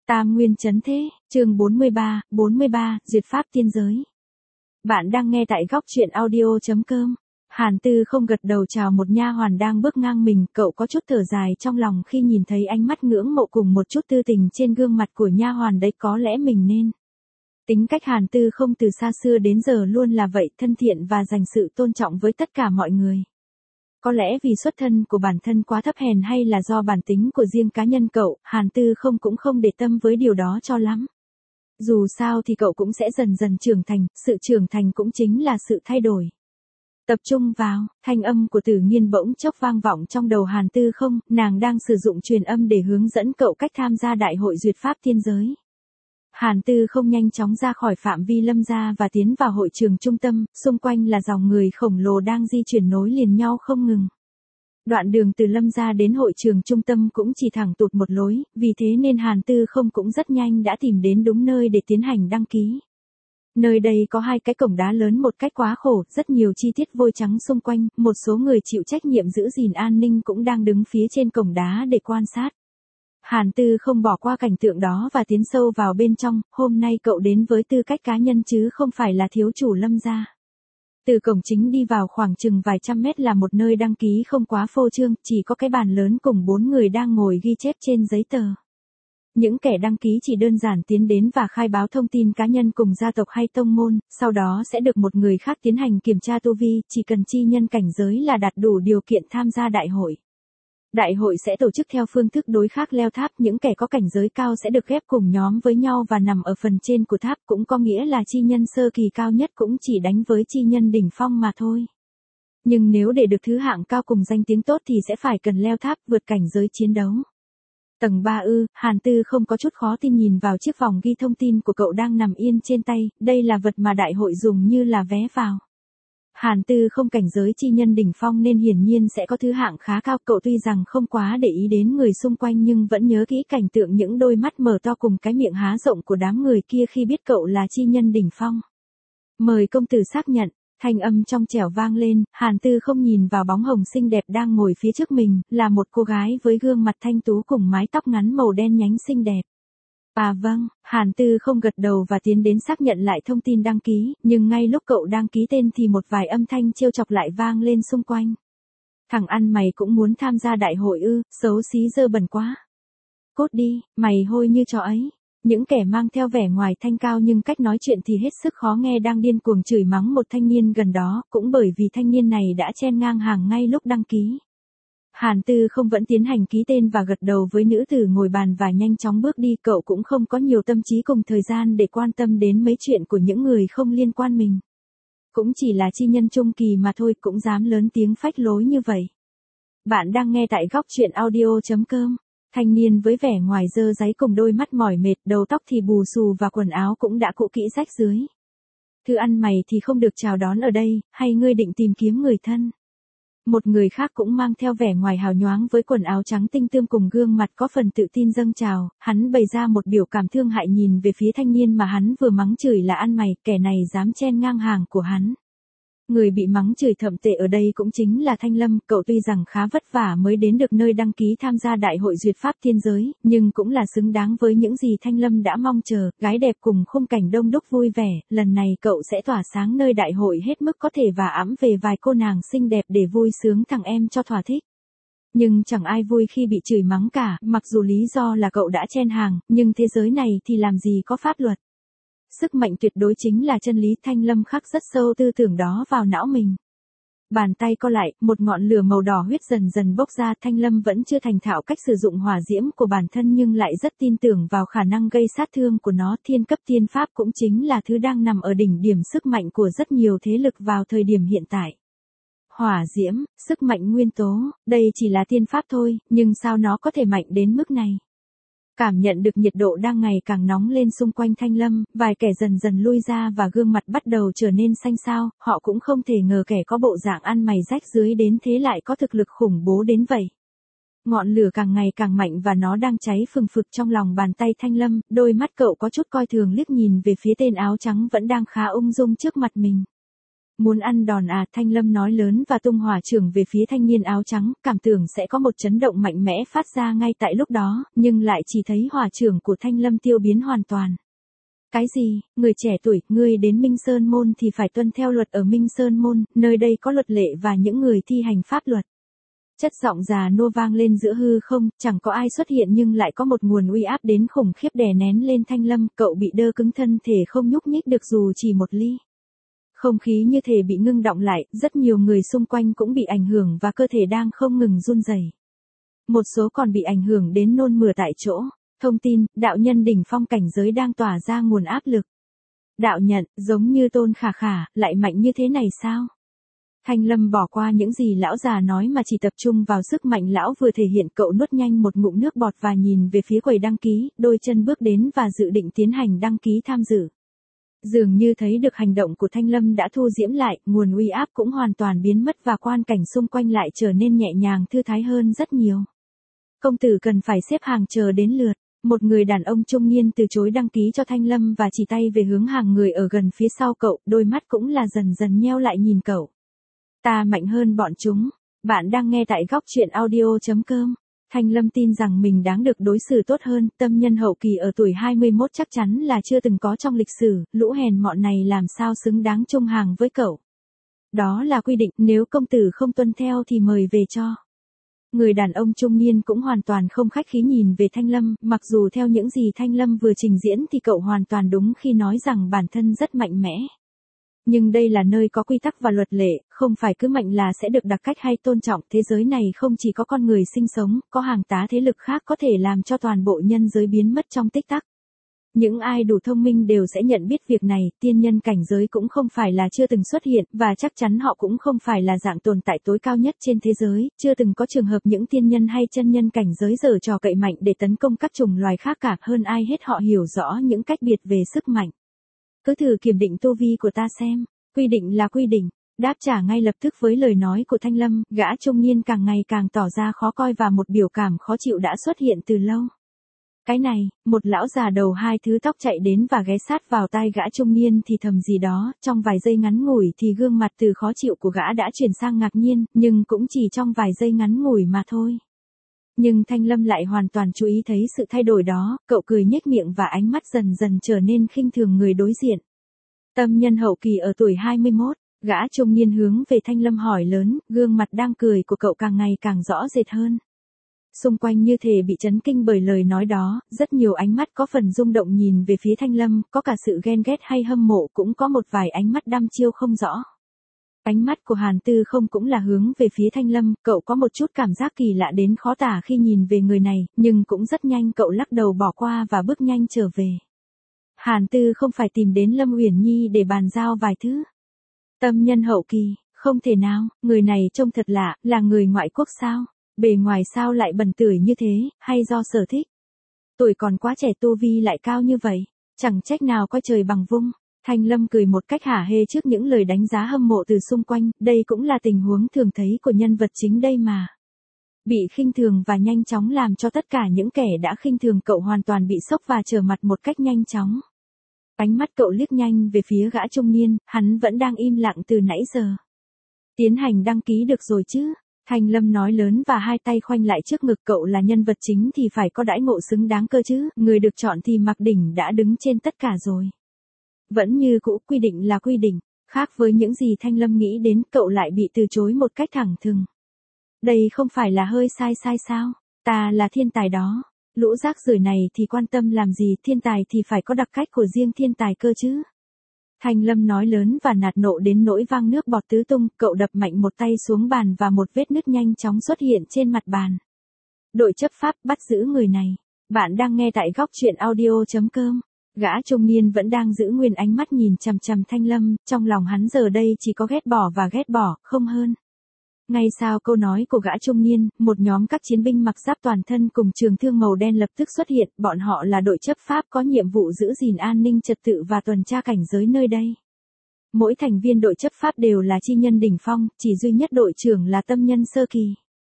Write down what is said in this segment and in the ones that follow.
Tam Nguyên Chấn Thế, chương 43, Duyệt Pháp Tiên Giới. Bạn đang nghe tại góc truyện audio.com. Hàn Tư không gật đầu chào một nha hoàn đang bước ngang mình, cậu có chút thở dài trong lòng khi nhìn thấy ánh mắt ngưỡng mộ cùng một chút tư tình trên gương mặt của nha hoàn đấy, có lẽ mình nên. Tính cách Hàn Tư không từ xa xưa đến giờ luôn là vậy, thân thiện và dành sự tôn trọng với tất cả mọi người. Có lẽ vì xuất thân của bản thân quá thấp hèn hay là do bản tính của riêng cá nhân cậu, Hàn Tư không cũng không để tâm với điều đó cho lắm. Dù sao thì cậu cũng sẽ dần dần trưởng thành, sự trưởng thành cũng chính là sự thay đổi. Tập trung vào, thanh âm của Tử Nghiên bỗng chốc vang vọng trong đầu Hàn Tư không, nàng đang sử dụng truyền âm để hướng dẫn cậu cách tham gia đại hội duyệt pháp tiên giới. Hàn Tư không nhanh chóng ra khỏi phạm vi lâm gia và tiến vào hội trường trung tâm, xung quanh là dòng người khổng lồ đang di chuyển nối liền nhau không ngừng. Đoạn đường từ lâm gia đến hội trường trung tâm cũng chỉ thẳng tụt một lối, vì thế nên Hàn Tư không cũng rất nhanh đã tìm đến đúng nơi để tiến hành đăng ký. Nơi đây có hai cái cổng đá lớn một cách quá khổ, rất nhiều chi tiết vôi trắng xung quanh, một số người chịu trách nhiệm giữ gìn an ninh cũng đang đứng phía trên cổng đá để quan sát. Hàn Tư không bỏ qua cảnh tượng đó và tiến sâu vào bên trong, hôm nay cậu đến với tư cách cá nhân chứ không phải là thiếu chủ lâm gia. Từ cổng chính đi vào khoảng chừng vài trăm mét là một nơi đăng ký không quá phô trương, chỉ có cái bàn lớn cùng 4 người đang ngồi ghi chép trên giấy tờ. Những kẻ đăng ký chỉ đơn giản tiến đến và khai báo thông tin cá nhân cùng gia tộc hay tông môn, sau đó sẽ được một người khác tiến hành kiểm tra tu vi, chỉ cần chi nhân cảnh giới là đạt đủ điều kiện tham gia đại hội. Đại hội sẽ tổ chức theo phương thức đối khác leo tháp, những kẻ có cảnh giới cao sẽ được ghép cùng nhóm với nhau và nằm ở phần trên của tháp, cũng có nghĩa là chi nhân sơ kỳ cao nhất cũng chỉ đánh với chi nhân đỉnh phong mà thôi. Nhưng nếu để được thứ hạng cao cùng danh tiếng tốt thì sẽ phải cần leo tháp vượt cảnh giới chiến đấu. Tầng 3 Hàn Tư không có chút khó tin nhìn vào chiếc vòng ghi thông tin của cậu đang nằm yên trên tay, đây là vật mà đại hội dùng như là vé vào. Hàn Tư không cảnh giới chi nhân đỉnh phong nên hiển nhiên sẽ có thứ hạng khá cao, cậu tuy rằng không quá để ý đến người xung quanh nhưng vẫn nhớ kỹ cảnh tượng những đôi mắt mở to cùng cái miệng há rộng của đám người kia khi biết cậu là chi nhân đỉnh phong. Mời công tử xác nhận, thanh âm trong trẻo vang lên, Hàn Tư không nhìn vào bóng hồng xinh đẹp đang ngồi phía trước mình, là một cô gái với gương mặt thanh tú cùng mái tóc ngắn màu đen nhánh xinh đẹp. À vâng, Hàn Tư không gật đầu và tiến đến xác nhận lại thông tin đăng ký, nhưng ngay lúc cậu đăng ký tên thì một vài âm thanh trêu chọc lại vang lên xung quanh. Thằng ăn mày cũng muốn tham gia đại hội xấu xí dơ bẩn quá. Cốt đi, mày hôi như chó ấy. Những kẻ mang theo vẻ ngoài thanh cao nhưng cách nói chuyện thì hết sức khó nghe đang điên cuồng chửi mắng một thanh niên gần đó, cũng bởi vì thanh niên này đã chen ngang hàng ngay lúc đăng ký. Hàn Tư không vẫn tiến hành ký tên và gật đầu với nữ tử ngồi bàn và nhanh chóng bước đi, cậu cũng không có nhiều tâm trí cùng thời gian để quan tâm đến mấy chuyện của những người không liên quan mình. Cũng chỉ là chi nhân trung kỳ mà thôi, cũng dám lớn tiếng phách lối như vậy. Bạn đang nghe tại góc truyện audio.com. Thanh niên với vẻ ngoài dơ dáy cùng đôi mắt mỏi mệt, đầu tóc thì bù xù và quần áo cũng đã cũ kỹ rách rưới. Thứ ăn mày thì không được chào đón ở đây, hay ngươi định tìm kiếm người thân? Một người khác cũng mang theo vẻ ngoài hào nhoáng với quần áo trắng tinh tươm cùng gương mặt có phần tự tin dâng trào, hắn bày ra một biểu cảm thương hại nhìn về phía thanh niên mà hắn vừa mắng chửi là ăn mày, kẻ này dám chen ngang hàng của hắn. Người bị mắng chửi thậm tệ ở đây cũng chính là Thanh Lâm, cậu tuy rằng khá vất vả mới đến được nơi đăng ký tham gia đại hội duyệt pháp thiên giới, nhưng cũng là xứng đáng với những gì Thanh Lâm đã mong chờ, gái đẹp cùng khung cảnh đông đúc vui vẻ, lần này cậu sẽ tỏa sáng nơi đại hội hết mức có thể và ẵm về vài cô nàng xinh đẹp để vui sướng thằng em cho thỏa thích. Nhưng chẳng ai vui khi bị chửi mắng cả, mặc dù lý do là cậu đã chen hàng, nhưng thế giới này thì làm gì có pháp luật. Sức mạnh tuyệt đối chính là chân lý, Thanh Lâm khắc rất sâu tư tưởng đó vào não mình. Bàn tay co lại, một ngọn lửa màu đỏ huyết dần dần bốc ra, Thanh Lâm vẫn chưa thành thạo cách sử dụng hỏa diễm của bản thân nhưng lại rất tin tưởng vào khả năng gây sát thương của nó, thiên cấp tiên pháp cũng chính là thứ đang nằm ở đỉnh điểm sức mạnh của rất nhiều thế lực vào thời điểm hiện tại. Hỏa diễm, sức mạnh nguyên tố, đây chỉ là tiên pháp thôi, nhưng sao nó có thể mạnh đến mức này? Cảm nhận được nhiệt độ đang ngày càng nóng lên xung quanh Thanh Lâm, vài kẻ dần dần lui ra và gương mặt bắt đầu trở nên xanh xao, họ cũng không thể ngờ kẻ có bộ dạng ăn mày rách rưới đến thế lại có thực lực khủng bố đến vậy. Ngọn lửa càng ngày càng mạnh và nó đang cháy phừng phực trong lòng bàn tay Thanh Lâm, đôi mắt cậu có chút coi thường liếc nhìn về phía tên áo trắng vẫn đang khá ung dung trước mặt mình. Muốn ăn đòn à, Thanh Lâm nói lớn và tung hỏa chưởng về phía thanh niên áo trắng, cảm tưởng sẽ có một chấn động mạnh mẽ phát ra ngay tại lúc đó, nhưng lại chỉ thấy hỏa chưởng của Thanh Lâm tiêu biến hoàn toàn. Cái gì, người trẻ tuổi, ngươi đến Minh Sơn Môn thì phải tuân theo luật ở Minh Sơn Môn, nơi đây có luật lệ và những người thi hành pháp luật. Chất giọng già nua vang lên giữa hư không, chẳng có ai xuất hiện nhưng lại có một nguồn uy áp đến khủng khiếp đè nén lên Thanh Lâm, cậu bị đơ cứng thân thể không nhúc nhích được dù chỉ một ly. Không khí như thể bị ngưng đọng lại, rất nhiều người xung quanh cũng bị ảnh hưởng và cơ thể đang không ngừng run rẩy. Một số còn bị ảnh hưởng đến nôn mửa tại chỗ. Thông tin, đạo nhân đỉnh phong cảnh giới đang tỏa ra nguồn áp lực. Đạo nhận, giống như Tôn Khả Khả, lại mạnh như thế này sao? Thanh Lâm bỏ qua những gì lão già nói mà chỉ tập trung vào sức mạnh lão vừa thể hiện. Cậu nuốt nhanh một ngụm nước bọt và nhìn về phía quầy đăng ký, đôi chân bước đến và dự định tiến hành đăng ký tham dự. Dường như thấy được hành động của Thanh Lâm đã thu diễm lại, nguồn uy áp cũng hoàn toàn biến mất và quan cảnh xung quanh lại trở nên nhẹ nhàng thư thái hơn rất nhiều. Công tử cần phải xếp hàng chờ đến lượt. Một người đàn ông trung niên từ chối đăng ký cho Thanh Lâm và chỉ tay về hướng hàng người ở gần phía sau cậu, đôi mắt cũng là dần dần nheo lại nhìn cậu. Ta mạnh hơn bọn chúng. Bạn đang nghe tại góc truyện audio.com. Thanh Lâm tin rằng mình đáng được đối xử tốt hơn, tâm nhân hậu kỳ ở tuổi 21 chắc chắn là chưa từng có trong lịch sử, lũ hèn mọn này làm sao xứng đáng chung hàng với cậu. Đó là quy định, nếu công tử không tuân theo thì mời về cho. Người đàn ông trung niên cũng hoàn toàn không khách khí nhìn về Thanh Lâm, mặc dù theo những gì Thanh Lâm vừa trình diễn thì cậu hoàn toàn đúng khi nói rằng bản thân rất mạnh mẽ. Nhưng đây là nơi có quy tắc và luật lệ, không phải cứ mạnh là sẽ được đặc cách hay tôn trọng. Thế giới này không chỉ có con người sinh sống, có hàng tá thế lực khác có thể làm cho toàn bộ nhân giới biến mất trong tích tắc. Những ai đủ thông minh đều sẽ nhận biết việc này, tiên nhân cảnh giới cũng không phải là chưa từng xuất hiện, và chắc chắn họ cũng không phải là dạng tồn tại tối cao nhất trên thế giới, chưa từng có trường hợp những tiên nhân hay chân nhân cảnh giới giở trò cậy mạnh để tấn công các chủng loài khác cả. Hơn ai hết họ hiểu rõ những cách biệt về sức mạnh. Cứ thử kiểm định tu vi của ta xem, quy định là quy định. Đáp trả ngay lập tức với lời nói của Thanh Lâm, gã trung niên càng ngày càng tỏ ra khó coi và một biểu cảm khó chịu đã xuất hiện từ lâu. Cái này, một lão già đầu hai thứ tóc chạy đến và ghé sát vào tai gã trung niên thì thầm gì đó, trong vài giây ngắn ngủi thì gương mặt từ khó chịu của gã đã chuyển sang ngạc nhiên, nhưng cũng chỉ trong vài giây ngắn ngủi mà thôi. Nhưng Thanh Lâm lại hoàn toàn chú ý thấy sự thay đổi đó, cậu cười nhếch miệng và ánh mắt dần dần trở nên khinh thường người đối diện. Tâm nhân hậu kỳ ở tuổi 21, gã trung niên hướng về Thanh Lâm hỏi lớn, gương mặt đang cười của cậu càng ngày càng rõ rệt hơn. Xung quanh như thể bị chấn kinh bởi lời nói đó, rất nhiều ánh mắt có phần rung động nhìn về phía Thanh Lâm, có cả sự ghen ghét hay hâm mộ, cũng có một vài ánh mắt đăm chiêu không rõ. Ánh mắt của Hàn Tư Không cũng là hướng về phía Thanh Lâm, cậu có một chút cảm giác kỳ lạ đến khó tả khi nhìn về người này, nhưng cũng rất nhanh cậu lắc đầu bỏ qua và bước nhanh trở về. Hàn Tư không phải tìm đến Lâm Uyển Nhi để bàn giao vài thứ. Tâm nhân hậu kỳ, không thể nào, người này trông thật lạ, là người ngoại quốc sao? Bề ngoài sao lại bần tửi như thế, hay do sở thích? Tuổi còn quá trẻ tu vi lại cao như vậy, chẳng trách nào coi trời bằng vung. Thanh Lâm cười một cách hả hê trước những lời đánh giá hâm mộ từ xung quanh, đây cũng là tình huống thường thấy của nhân vật chính đây mà. Bị khinh thường và nhanh chóng làm cho tất cả những kẻ đã khinh thường cậu hoàn toàn bị sốc và trở mặt một cách nhanh chóng. Ánh mắt cậu liếc nhanh về phía gã trung niên, hắn vẫn đang im lặng từ nãy giờ. Tiến hành đăng ký được rồi chứ? Thanh Lâm nói lớn và hai tay khoanh lại trước ngực, cậu là nhân vật chính thì phải có đãi ngộ xứng đáng cơ chứ, người được chọn thì Mạc Đỉnh đã đứng trên tất cả rồi. Vẫn như cũ, quy định là quy định, khác với những gì Thanh Lâm nghĩ đến, cậu lại bị từ chối một cách thẳng thừng. Đây không phải là hơi sai sao? Ta là thiên tài đó. Lũ rác rưởi này thì quan tâm làm gì, thiên tài thì phải có đặc cách của riêng thiên tài cơ chứ. Thanh Lâm nói lớn và nạt nộ đến nỗi vang nước bọt tứ tung, cậu đập mạnh một tay xuống bàn và một vết nứt nhanh chóng xuất hiện trên mặt bàn. Đội chấp pháp bắt giữ người này. Bạn đang nghe tại góc truyện audio.com. Gã trung niên vẫn đang giữ nguyên ánh mắt nhìn chằm chằm Thanh Lâm, trong lòng hắn giờ đây chỉ có ghét bỏ và ghét bỏ, không hơn. Ngay sau câu nói của gã trung niên, một nhóm các chiến binh mặc giáp toàn thân cùng trường thương màu đen lập tức xuất hiện, bọn họ là đội chấp pháp có nhiệm vụ giữ gìn an ninh trật tự và tuần tra cảnh giới nơi đây. Mỗi thành viên đội chấp pháp đều là chi nhân đỉnh phong, chỉ duy nhất đội trưởng là tâm nhân sơ kỳ.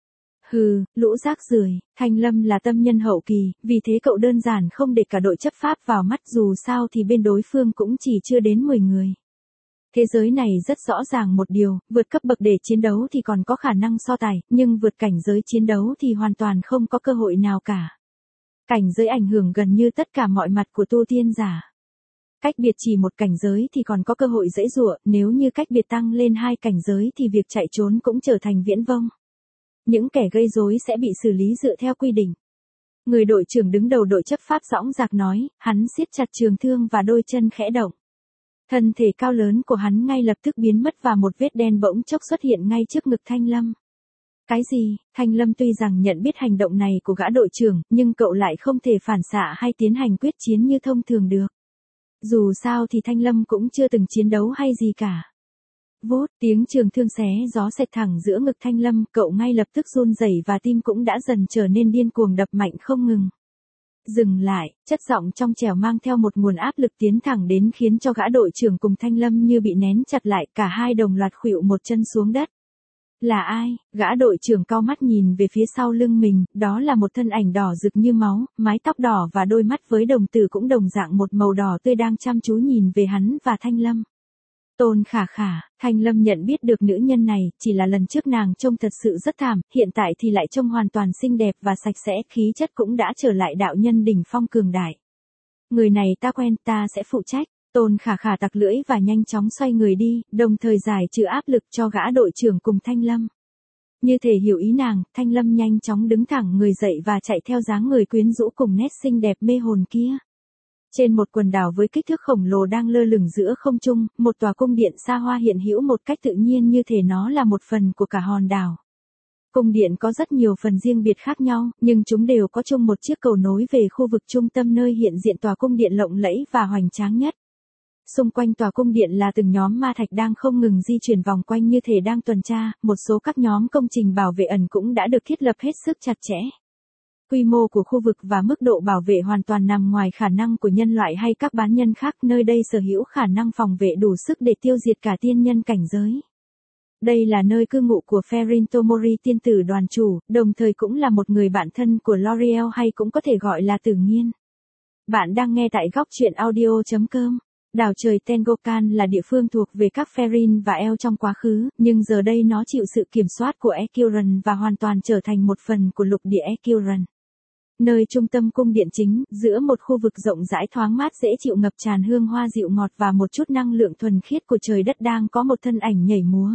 Hừ, lũ rác rưởi, Thanh Lâm là tâm nhân hậu kỳ, vì thế cậu đơn giản không để cả đội chấp pháp vào mắt, dù sao thì bên đối phương cũng chỉ chưa đến 10 người. Thế giới này rất rõ ràng một điều, vượt cấp bậc để chiến đấu thì còn có khả năng so tài, nhưng vượt cảnh giới chiến đấu thì hoàn toàn không có cơ hội nào cả. Cảnh giới ảnh hưởng gần như tất cả mọi mặt của tu tiên giả. Cách biệt chỉ một cảnh giới thì còn có cơ hội giãy giụa, nếu như cách biệt tăng lên 2 cảnh giới thì việc chạy trốn cũng trở thành viễn vông. Những kẻ gây rối sẽ bị xử lý dựa theo quy định. Người đội trưởng đứng đầu đội chấp pháp dõng dạc nói, hắn siết chặt trường thương và đôi chân khẽ động. Thân thể cao lớn của hắn ngay lập tức biến mất và một vết đen bỗng chốc xuất hiện ngay trước ngực Thanh Lâm. Cái gì? Thanh Lâm tuy rằng nhận biết hành động này của gã đội trưởng, nhưng cậu lại không thể phản xạ hay tiến hành quyết chiến như thông thường được. Dù sao thì Thanh Lâm cũng chưa từng chiến đấu hay gì cả. Vút, tiếng trường thương xé gió xẹt thẳng giữa ngực Thanh Lâm, cậu ngay lập tức run rẩy và tim cũng đã dần trở nên điên cuồng đập mạnh không ngừng. Dừng lại, chất giọng trong trẻo mang theo một nguồn áp lực tiến thẳng đến khiến cho gã đội trưởng cùng Thanh Lâm như bị nén chặt lại, cả hai đồng loạt khuỵu một chân xuống đất. Là ai? Gã đội trưởng cau mắt nhìn về phía sau lưng mình, đó là một thân ảnh đỏ rực như máu, mái tóc đỏ và đôi mắt với đồng tử cũng đồng dạng một màu đỏ tươi đang chăm chú nhìn về hắn và Thanh Lâm. Tôn Khả Khả. Thanh Lâm nhận biết được nữ nhân này, chỉ là lần trước nàng trông thật sự rất thảm, hiện tại thì lại trông hoàn toàn xinh đẹp và sạch sẽ, khí chất cũng đã trở lại đạo nhân đỉnh phong cường đại. Người này ta quen, ta sẽ phụ trách. Tôn Khả Khả tặc lưỡi và nhanh chóng xoay người đi, đồng thời giải trừ áp lực cho gã đội trưởng cùng Thanh Lâm. Như thể hiểu ý nàng, Thanh Lâm nhanh chóng đứng thẳng người dậy và chạy theo dáng người quyến rũ cùng nét xinh đẹp mê hồn kia. Trên một quần đảo với kích thước khổng lồ đang lơ lửng giữa không trung, một tòa cung điện xa hoa hiện hữu một cách tự nhiên như thể nó là một phần của cả hòn đảo. Cung điện có rất nhiều phần riêng biệt khác nhau, nhưng chúng đều có chung một chiếc cầu nối về khu vực trung tâm nơi hiện diện tòa cung điện lộng lẫy và hoành tráng nhất. Xung quanh tòa cung điện là từng nhóm ma thạch đang không ngừng di chuyển vòng quanh như thể đang tuần tra, một số các nhóm công trình bảo vệ ẩn cũng đã được thiết lập hết sức chặt chẽ. Quy mô của khu vực và mức độ bảo vệ hoàn toàn nằm ngoài khả năng của nhân loại hay các bán nhân khác, nơi đây sở hữu khả năng phòng vệ đủ sức để tiêu diệt cả tiên nhân cảnh giới. Đây là nơi cư ngụ của Ferrin Tomori, tiên tử đoàn chủ, đồng thời cũng là một người bạn thân của L'Oreal hay cũng có thể gọi là Tử Nghiên. Bạn đang nghe tại góc truyện audio.com. Đảo trời Tengokan là địa phương thuộc về các Ferrin và El trong quá khứ, nhưng giờ đây nó chịu sự kiểm soát của Ekiran và hoàn toàn trở thành một phần của lục địa Ekiran. Nơi trung tâm cung điện chính, giữa một khu vực rộng rãi thoáng mát dễ chịu ngập tràn hương hoa dịu ngọt và một chút năng lượng thuần khiết của trời đất đang có một thân ảnh nhảy múa.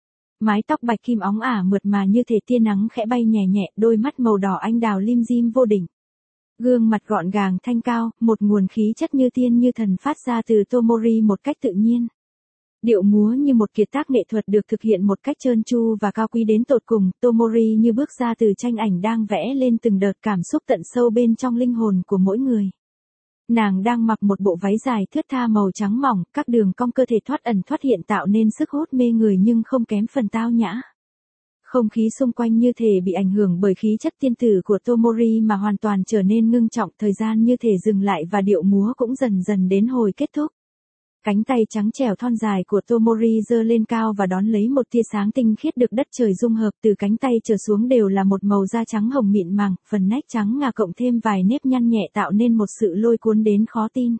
Mái tóc bạch kim óng ả mượt mà như thể tia nắng khẽ bay nhẹ nhẹ, đôi mắt màu đỏ anh đào lim dim vô đỉnh. Gương mặt gọn gàng thanh cao, một nguồn khí chất như tiên như thần phát ra từ Tomori một cách tự nhiên. Điệu múa như một kiệt tác nghệ thuật được thực hiện một cách trơn tru và cao quý đến tột cùng, Tomori như bước ra từ tranh ảnh đang vẽ lên từng đợt cảm xúc tận sâu bên trong linh hồn của mỗi người. Nàng đang mặc một bộ váy dài thướt tha màu trắng mỏng, các đường cong cơ thể thoát ẩn thoát hiện tạo nên sức hút mê người nhưng không kém phần tao nhã. Không khí xung quanh như thể bị ảnh hưởng bởi khí chất tiên tử của Tomori mà hoàn toàn trở nên ngưng trọng, thời gian như thể dừng lại và điệu múa cũng dần dần đến hồi kết thúc. Cánh tay trắng trẻo thon dài của Tomori giơ lên cao và đón lấy một tia sáng tinh khiết được đất trời dung hợp, từ cánh tay trở xuống đều là một màu da trắng hồng mịn màng, phần nách trắng ngà cộng thêm vài nếp nhăn nhẹ tạo nên một sự lôi cuốn đến khó tin.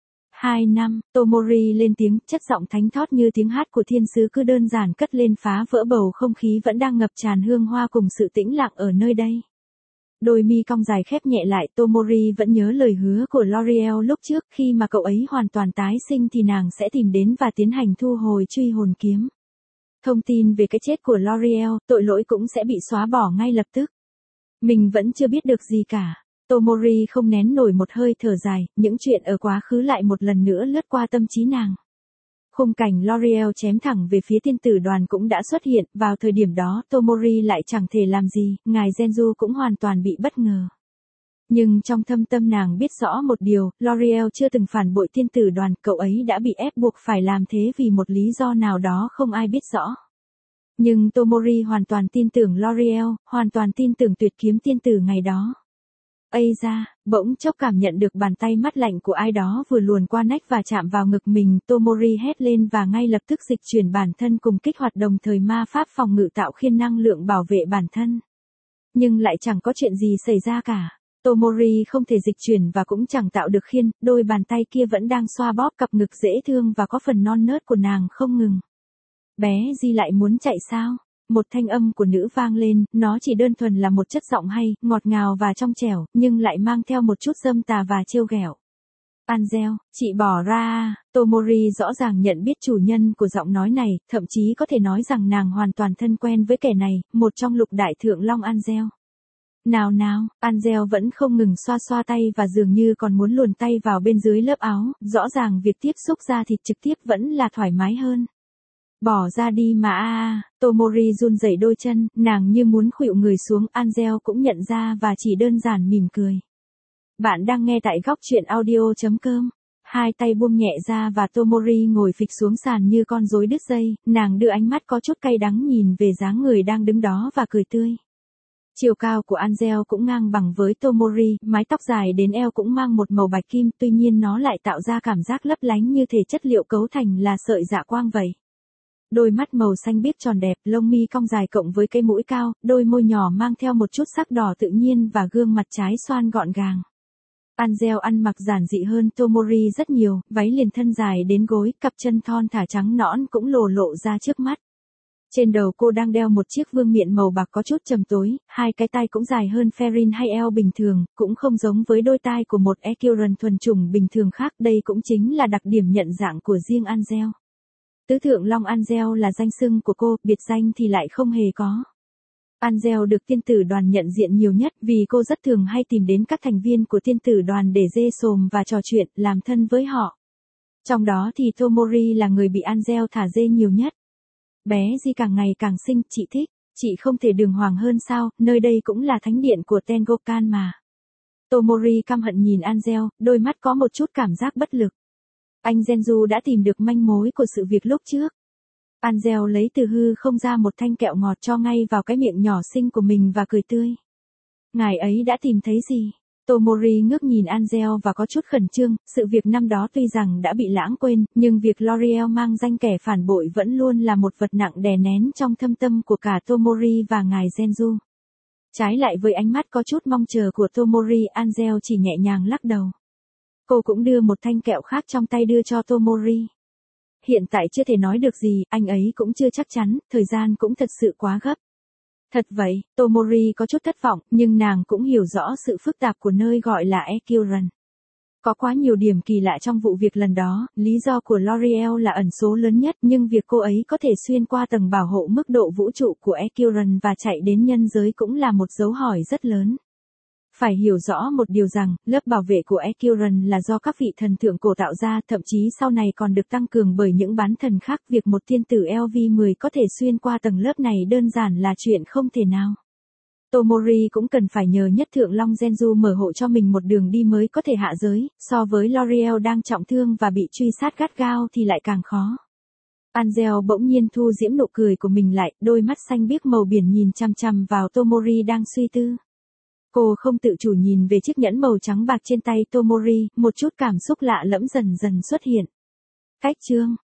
2 năm, Tomori lên tiếng, chất giọng thánh thót như tiếng hát của thiên sứ cứ đơn giản cất lên phá vỡ bầu không khí vẫn đang ngập tràn hương hoa cùng sự tĩnh lặng ở nơi đây. Đôi mi cong dài khép nhẹ lại, Tomori vẫn nhớ lời hứa của L'Oreal lúc trước, khi mà cậu ấy hoàn toàn tái sinh thì nàng sẽ tìm đến và tiến hành thu hồi truy hồn kiếm. Thông tin về cái chết của L'Oreal, tội lỗi cũng sẽ bị xóa bỏ ngay lập tức. Mình vẫn chưa biết được gì cả. Tomori không nén nổi một hơi thở dài, những chuyện ở quá khứ lại một lần nữa lướt qua tâm trí nàng. Khung cảnh L'Oreal chém thẳng về phía tiên tử đoàn cũng đã xuất hiện, vào thời điểm đó Tomori lại chẳng thể làm gì, ngài Genju cũng hoàn toàn bị bất ngờ. Nhưng trong thâm tâm nàng biết rõ một điều, L'Oreal chưa từng phản bội tiên tử đoàn, cậu ấy đã bị ép buộc phải làm thế vì một lý do nào đó không ai biết rõ. Nhưng Tomori hoàn toàn tin tưởng L'Oreal, hoàn toàn tin tưởng tuyệt kiếm tiên tử ngày đó. Ây da, bỗng chốc cảm nhận được bàn tay mát lạnh của ai đó vừa luồn qua nách và chạm vào ngực mình, Tomori hét lên và ngay lập tức dịch chuyển bản thân cùng kích hoạt đồng thời ma pháp phòng ngự tạo khiên năng lượng bảo vệ bản thân. Nhưng lại chẳng có chuyện gì xảy ra cả. Tomori không thể dịch chuyển và cũng chẳng tạo được khiên, đôi bàn tay kia vẫn đang xoa bóp cặp ngực dễ thương và có phần non nớt của nàng không ngừng. Bé Di lại muốn chạy sao? Một thanh âm của nữ vang lên, nó chỉ đơn thuần là một chất giọng hay, ngọt ngào và trong trẻo, nhưng lại mang theo một chút dâm tà và trêu ghẹo. Angel, chị bỏ ra à? Tomori rõ ràng nhận biết chủ nhân của giọng nói này, thậm chí có thể nói rằng nàng hoàn toàn thân quen với kẻ này, một trong lục đại thượng long Angel. Nào nào, Angel vẫn không ngừng xoa xoa tay và dường như còn muốn luồn tay vào bên dưới lớp áo, rõ ràng việc tiếp xúc da thịt trực tiếp vẫn là thoải mái hơn. Bỏ ra đi mà Tomori run rẩy đôi chân, nàng như muốn khuỵu người xuống, Angel cũng nhận ra và chỉ đơn giản mỉm cười. Bạn đang nghe tại góc truyện audio.com. Hai tay buông nhẹ ra và Tomori ngồi phịch xuống sàn như con rối đứt dây, nàng đưa ánh mắt có chút cay đắng nhìn về dáng người đang đứng đó và cười tươi. Chiều cao của Angel cũng ngang bằng với Tomori, mái tóc dài đến eo cũng mang một màu bạch kim, tuy nhiên nó lại tạo ra cảm giác lấp lánh như thể chất liệu cấu thành là sợi dạ quang vậy. Đôi mắt màu xanh biếc tròn đẹp, lông mi cong dài cộng với cái mũi cao, đôi môi nhỏ mang theo một chút sắc đỏ tự nhiên và gương mặt trái xoan gọn gàng. Angel ăn mặc giản dị hơn Tomori rất nhiều, váy liền thân dài đến gối, cặp chân thon thả trắng nõn cũng lộ ra trước mắt. Trên đầu cô đang đeo một chiếc vương miện màu bạc có chút trầm tối, hai cái tai cũng dài hơn Ferrin hay eo bình thường, cũng không giống với đôi tai của một Ekiran thuần chủng bình thường khác, đây cũng chính là đặc điểm nhận dạng của riêng Angel. Tứ thượng long Angel là danh xưng của cô, biệt danh thì lại không hề có. Angel được tiên tử đoàn nhận diện nhiều nhất vì cô rất thường hay tìm đến các thành viên của tiên tử đoàn để dê xồm và trò chuyện, làm thân với họ. Trong đó thì Tomori là người bị Angel thả dê nhiều nhất. Bé Di càng ngày càng xinh, chị thích, chị không thể đường hoàng hơn sao, nơi đây cũng là thánh điện của Tengokan mà. Tomori căm hận nhìn Angel, đôi mắt có một chút cảm giác bất lực. Anh Genju đã tìm được manh mối của sự việc lúc trước. Angel lấy từ hư không ra một thanh kẹo ngọt cho ngay vào cái miệng nhỏ xinh của mình và cười tươi. Ngài ấy đã tìm thấy gì? Tomori ngước nhìn Angel và có chút khẩn trương, sự việc năm đó tuy rằng đã bị lãng quên, nhưng việc L'Oreal mang danh kẻ phản bội vẫn luôn là một vật nặng đè nén trong thâm tâm của cả Tomori và ngài Genju. Trái lại với ánh mắt có chút mong chờ của Tomori, Angel chỉ nhẹ nhàng lắc đầu. Cô cũng đưa một thanh kẹo khác trong tay đưa cho Tomori. Hiện tại chưa thể nói được gì, anh ấy cũng chưa chắc chắn, thời gian cũng thật sự quá gấp. Thật vậy, Tomori có chút thất vọng, nhưng nàng cũng hiểu rõ sự phức tạp của nơi gọi là Ekiran. Có quá nhiều điểm kỳ lạ trong vụ việc lần đó, lý do của L'Oreal là ẩn số lớn nhất, nhưng việc cô ấy có thể xuyên qua tầng bảo hộ mức độ vũ trụ của Ekiran và chạy đến nhân giới cũng là một dấu hỏi rất lớn. Phải hiểu rõ một điều rằng, lớp bảo vệ của Ekiran là do các vị thần thượng cổ tạo ra, thậm chí sau này còn được tăng cường bởi những bán thần khác. Việc một tiên tử LV10 có thể xuyên qua tầng lớp này đơn giản là chuyện không thể nào. Tomori cũng cần phải nhờ nhất thượng long Genju mở hộ cho mình một đường đi mới có thể hạ giới, so với L'Oreal đang trọng thương và bị truy sát gắt gao thì lại càng khó. Angel bỗng nhiên thu diễm nụ cười của mình lại, đôi mắt xanh biếc màu biển nhìn chằm chằm vào Tomori đang suy tư. Cô không tự chủ nhìn về chiếc nhẫn màu trắng bạc trên tay Tomori, một chút cảm xúc lạ lẫm dần dần xuất hiện. Cách chương